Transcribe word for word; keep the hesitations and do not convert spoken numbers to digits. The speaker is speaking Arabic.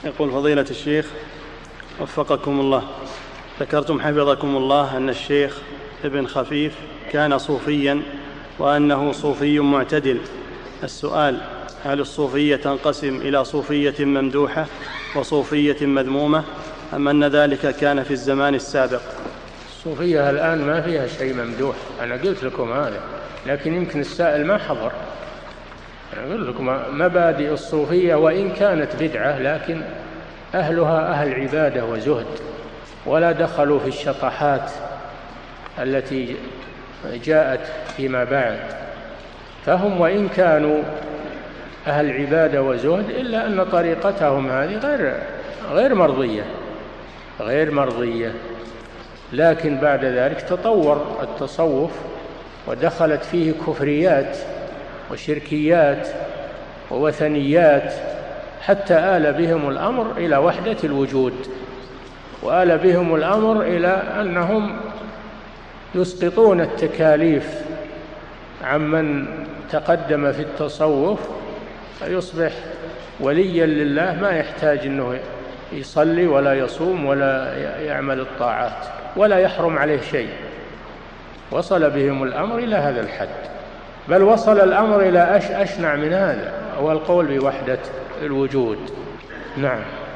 يقول فضيلة الشيخ وفقكم الله، ذكرتم حفظكم الله أن الشيخ ابن خفيف كان صوفيا وأنه صوفي معتدل. السؤال: هل الصوفية تنقسم إلى صوفية ممدوحة وصوفية مذمومة، أم أن ذلك كان في الزمان السابق؟ الصوفية الآن ما فيها شيء ممدوح، أنا قلت لكم هذا، لكن يمكن السائل ما حضر. أنا قلت لكم مبادئ الصوفية وإن كانت بدعة لكن أهلها أهل عبادة وزهد، ولا دخلوا في الشطحات التي جاءت فيما بعد، فهم وإن كانوا أهل عبادة وزهد إلا أن طريقتهم هذه غير غير مرضية غير مرضية لكن بعد ذلك تطور التصوف ودخلت فيه كفريات وشركيات ووثنيات، حتى آل بهم الأمر إلى وحدة الوجود، وآل بهم الأمر إلى أنهم يسقطون التكاليف عمن تقدم في التصوف، فيصبح وليا لله ما يحتاج أنه يصلي ولا يصوم ولا يعمل الطاعات ولا يحرم عليه شيء. وصل بهم الأمر إلى هذا الحد، بل وصل الأمر إلى أشنع من هذا، هو القول بوحدة الوجود. نعم.